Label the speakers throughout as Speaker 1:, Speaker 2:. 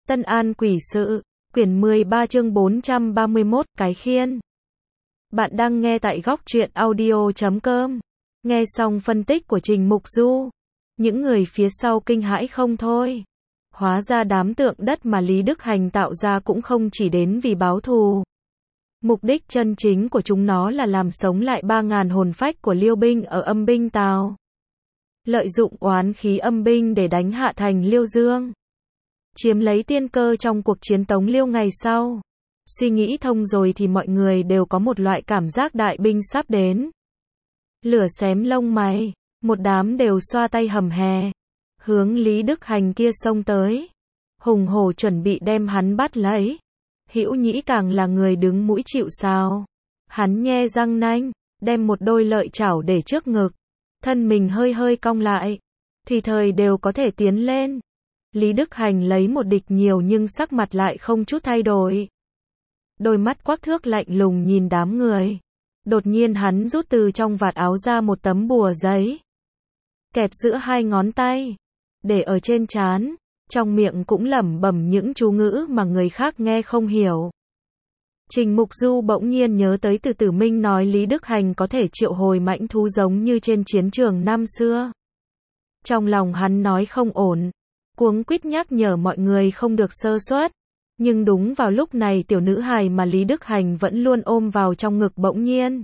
Speaker 1: Tân An Quỷ Sự, quyển 13 chương 431, cái khiên. Bạn đang nghe tại góc truyện audio.com. Nghe xong phân tích của Trình Mục Du, những người phía sau kinh hãi không thôi. Hóa ra đám tượng đất mà Lý Đức Hành tạo ra cũng không chỉ đến vì báo thù. Mục đích chân chính của chúng nó là làm sống lại 3.000 hồn phách của Liêu binh ở Âm Binh Tào. Lợi dụng oán khí âm binh để đánh hạ thành Liêu Dương, chiếm lấy tiên cơ trong cuộc chiến Tống Liêu ngày sau. Suy nghĩ thông rồi thì mọi người đều có một loại cảm giác đại binh sắp đến. Lửa xém lông mày, một đám đều xoa tay hầm hè, hướng Lý Đức Hành kia xông tới, hùng hổ chuẩn bị đem hắn bắt lấy. Hữu Nhĩ càng là người đứng mũi chịu sào. Hắn nhe răng nanh, đem một đôi lợi chảo để trước ngực, thân mình hơi hơi cong lại, thì thời đều có thể tiến lên. Lý Đức Hành lấy một địch nhiều nhưng sắc mặt lại không chút thay đổi. Đôi mắt quắc thước lạnh lùng nhìn đám người. Đột nhiên hắn rút từ trong vạt áo ra một tấm bùa giấy, kẹp giữa hai ngón tay, để ở trên trán, trong miệng cũng lẩm bẩm những chú ngữ mà người khác nghe không hiểu. Trình Mục Du bỗng nhiên nhớ tới từ Tử Minh nói Lý Đức Hành có thể triệu hồi mãnh thú giống như trên chiến trường năm xưa. Trong lòng hắn nói không ổn, cuống quýt nhắc nhở mọi người không được sơ suất. Nhưng đúng vào lúc này tiểu nữ hài mà Lý Đức Hành vẫn luôn ôm vào trong ngực bỗng nhiên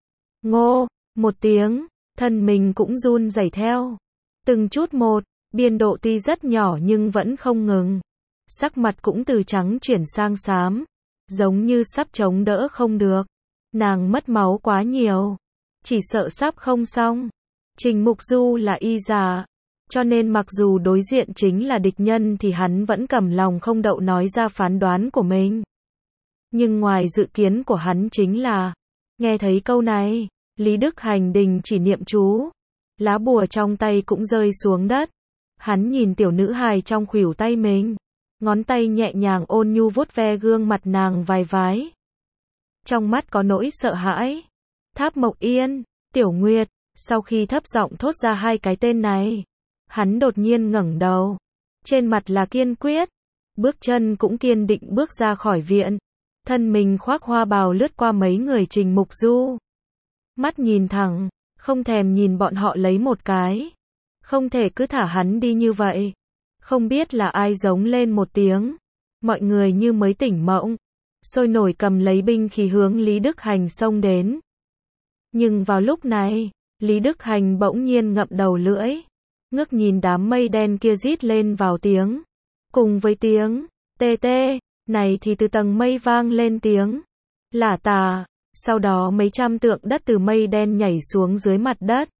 Speaker 1: ngô một tiếng, thân mình cũng run rẩy theo. Từng chút một, biên độ tuy rất nhỏ nhưng vẫn không ngừng. Sắc mặt cũng từ trắng chuyển sang xám, giống như sắp chống đỡ không được. Nàng mất máu quá nhiều, chỉ sợ sắp không xong. Trình Mục Du là y giả, cho nên mặc dù đối diện chính là địch nhân thì hắn vẫn cầm lòng không đậu nói ra phán đoán của mình. Nhưng ngoài dự kiến của hắn chính là, nghe thấy câu này, Lý Đức Hành đình chỉ niệm chú, lá bùa trong tay cũng rơi xuống đất. Hắn nhìn tiểu nữ hài trong khuỷu tay mình, ngón tay nhẹ nhàng ôn nhu vuốt ve gương mặt nàng vài vái. Trong mắt có nỗi sợ hãi. Tháp Mộc Yên, Tiểu Nguyệt. Sau khi thấp giọng thốt ra hai cái tên này, hắn đột nhiên ngẩng đầu, trên mặt là kiên quyết, bước chân cũng kiên định bước ra khỏi viện, thân mình khoác hoa bào lướt qua mấy người Trình Mục Du. Mắt nhìn thẳng, không thèm nhìn bọn họ lấy một cái. Không thể cứ thả hắn đi như vậy. Không biết là ai giống lên một tiếng. Mọi người như mới tỉnh mộng, sôi nổi cầm lấy binh khí hướng Lý Đức Hành xông đến. Nhưng vào lúc này, Lý Đức Hành bỗng nhiên ngậm đầu lưỡi, ngước nhìn đám mây đen kia rít lên vào tiếng. Cùng với tiếng tê tê này thì từ tầng mây vang lên tiếng lả tả. Sau đó mấy trăm tượng đất từ mây đen nhảy xuống dưới mặt đất.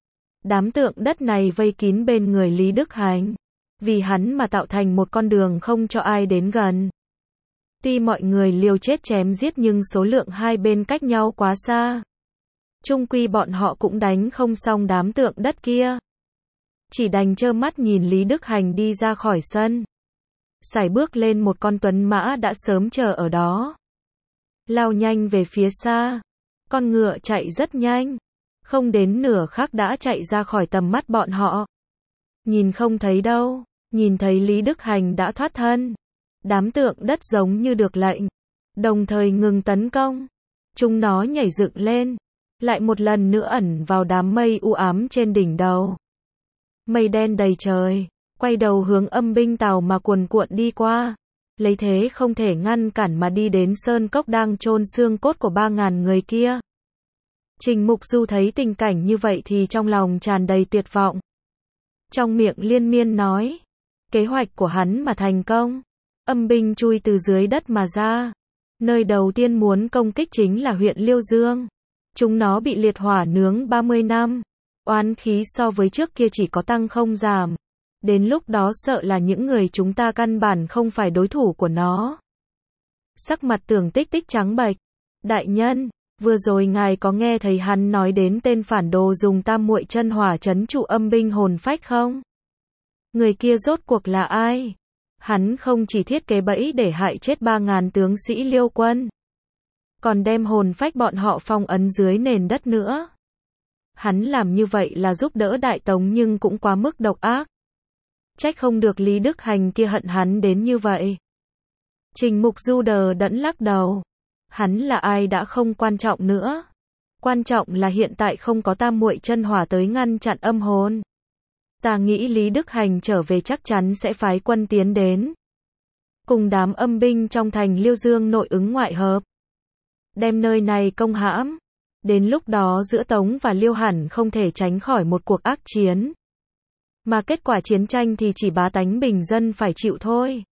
Speaker 1: Đám tượng đất này vây kín bên người Lý Đức Hành, vì hắn mà tạo thành một con đường không cho ai đến gần. Tuy mọi người liều chết chém giết nhưng số lượng hai bên cách nhau quá xa. Chung quy bọn họ cũng đánh không xong đám tượng đất kia. Chỉ đành trơ mắt nhìn Lý Đức Hành đi ra khỏi sân. Sải bước lên một con tuấn mã đã sớm chờ ở đó, lao nhanh về phía xa. Con ngựa chạy rất nhanh, không đến nửa khắc đã chạy ra khỏi tầm mắt bọn họ. Nhìn không thấy đâu, nhìn thấy Lý Đức Hành đã thoát thân. Đám tượng đất giống như được lệnh, đồng thời ngừng tấn công. Chúng nó nhảy dựng lên, lại một lần nữa ẩn vào đám mây u ám trên đỉnh đầu. Mây đen đầy trời, quay đầu hướng Âm Binh Tào mà cuồn cuộn đi qua. Lấy thế không thể ngăn cản mà đi đến sơn cốc đang chôn xương cốt của 3.000 người kia. Trình Mục Du thấy tình cảnh như vậy thì trong lòng tràn đầy tuyệt vọng. Trong miệng liên miên nói, kế hoạch của hắn mà thành công, âm binh chui từ dưới đất mà ra. Nơi đầu tiên muốn công kích chính là huyện Liêu Dương. Chúng nó bị liệt hỏa nướng 30 năm. Oán khí so với trước kia chỉ có tăng không giảm. Đến lúc đó sợ là những người chúng ta căn bản không phải đối thủ của nó. Sắc mặt Tưởng Tích Tích trắng bệch. Đại nhân, vừa rồi ngài có nghe thấy hắn nói đến tên phản đồ dùng tam muội chân hỏa trấn trụ âm binh hồn phách không? Người kia rốt cuộc là ai? Hắn không chỉ thiết kế bẫy để hại chết 3.000 tướng sĩ Liêu quân, còn đem hồn phách bọn họ phong ấn dưới nền đất nữa. Hắn làm như vậy là giúp đỡ Đại Tống nhưng cũng quá mức độc ác. Trách không được Lý Đức Hành kia hận hắn đến như vậy. Trình Mục Du đờ đẫn lắc đầu. Hắn là ai đã không quan trọng nữa. Quan trọng là hiện tại không có Tam Muội chân hỏa tới ngăn chặn âm hồn. Ta nghĩ Lý Đức Hành trở về chắc chắn sẽ phái quân tiến đến. Cùng đám âm binh trong thành Liêu Dương nội ứng ngoại hợp. Đem nơi này công hãm. Đến lúc đó giữa Tống và Liêu hẳn không thể tránh khỏi một cuộc ác chiến. Mà kết quả chiến tranh thì chỉ bá tánh bình dân phải chịu thôi.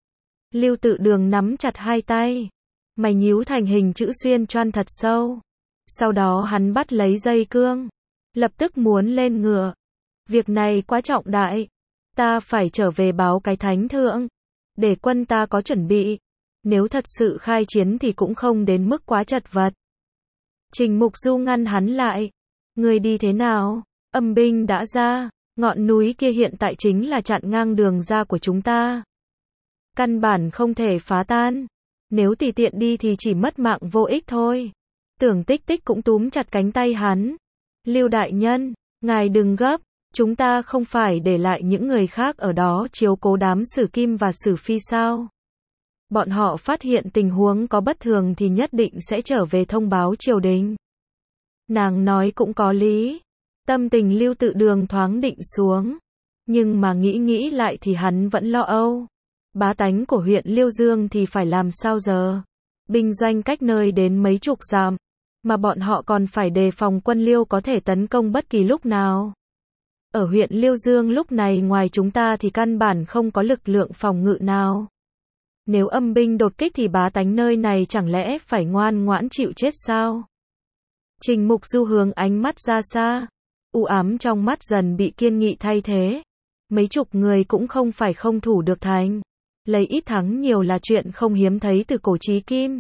Speaker 1: Lưu Tự Đường nắm chặt hai tay. Mày nhíu thành hình chữ xuyên choan thật sâu. Sau đó hắn bắt lấy dây cương. Lập tức muốn lên ngựa. Việc này quá trọng đại. Ta phải trở về báo cái thánh thượng. Để quân ta có chuẩn bị. Nếu thật sự khai chiến thì cũng không đến mức quá chật vật. Trình Mục Du ngăn hắn lại. Người đi thế nào? Âm binh đã ra. Ngọn núi kia hiện tại chính là chặn ngang đường ra của chúng ta. Căn bản không thể phá tan. Nếu tùy tiện đi thì chỉ mất mạng vô ích thôi. Tưởng Tích Tích cũng túm chặt cánh tay hắn. Lưu đại nhân, ngài đừng gấp. Chúng ta không phải để lại những người khác ở đó chiếu cố đám Sử Kim và Sử Phi sao? Bọn họ phát hiện tình huống có bất thường thì nhất định sẽ trở về thông báo triều đình. Nàng nói cũng có lý. Tâm tình Lưu Tự Đường thoáng định xuống. Nhưng mà nghĩ lại thì hắn vẫn lo âu. Bá tánh của huyện Liêu Dương thì phải làm sao giờ? Binh doanh cách nơi đến mấy chục dặm. Mà bọn họ còn phải đề phòng quân Liêu có thể tấn công bất kỳ lúc nào. Ở huyện Liêu Dương lúc này ngoài chúng ta thì căn bản không có lực lượng phòng ngự nào. Nếu âm binh đột kích thì bá tánh nơi này chẳng lẽ phải ngoan ngoãn chịu chết sao? Trình Mục Du hướng ánh mắt ra xa. U ám trong mắt dần bị kiên nghị thay thế. Mấy chục người cũng không phải không thủ được thành. Lấy ít thắng nhiều là chuyện không hiếm thấy từ cổ chí kim.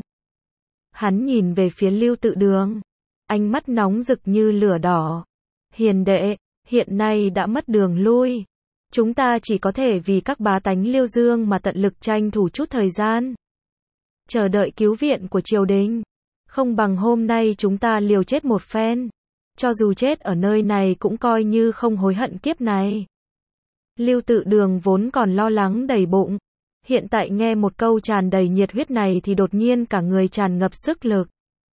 Speaker 1: Hắn nhìn về phía Lưu Tự Đường. Ánh mắt nóng rực như lửa đỏ. Hiền đệ, hiện nay đã mất đường lui. Chúng ta chỉ có thể vì các bá tánh Liêu Dương mà tận lực tranh thủ chút thời gian. Chờ đợi cứu viện của triều đình. Không bằng hôm nay chúng ta liều chết một phen. Cho dù chết ở nơi này cũng coi như không hối hận kiếp này. Lưu Tự Đường vốn còn lo lắng đầy bụng. Hiện tại nghe một câu tràn đầy nhiệt huyết này thì đột nhiên cả người tràn ngập sức lực.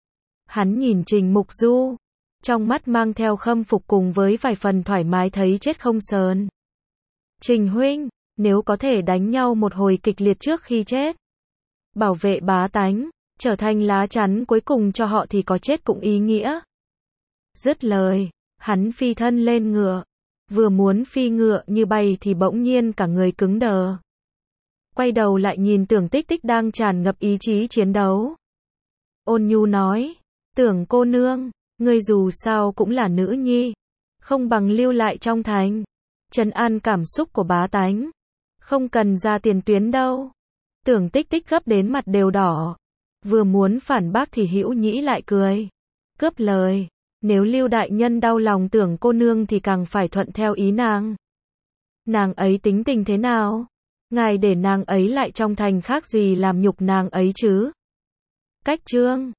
Speaker 1: Hắn nhìn Trình Mục Du. Trong mắt mang theo khâm phục cùng với vài phần thoải mái thấy chết không sờn. Trình huynh, nếu có thể đánh nhau một hồi kịch liệt trước khi chết. Bảo vệ bá tánh, trở thành lá chắn cuối cùng cho họ thì có chết cũng ý nghĩa. Dứt lời, hắn phi thân lên ngựa. Vừa muốn phi ngựa như bay thì bỗng nhiên cả người cứng đờ. Quay đầu lại nhìn Tưởng Tích Tích đang tràn ngập ý chí chiến đấu. Ôn nhu nói, Tưởng cô nương, ngươi dù sao cũng là nữ nhi. Không bằng lưu lại trong thành. Trấn an cảm xúc của bá tánh. Không cần ra tiền tuyến đâu. Tưởng Tích Tích gấp đến mặt đều đỏ. Vừa muốn phản bác thì Hữu Nhĩ lại cười. Cướp lời. Nếu Lưu đại nhân đau lòng Tưởng cô nương thì càng phải thuận theo ý nàng. Nàng ấy tính tình thế nào? Ngài để nàng ấy lại trong thành khác gì làm nhục nàng ấy chứ? Cách chương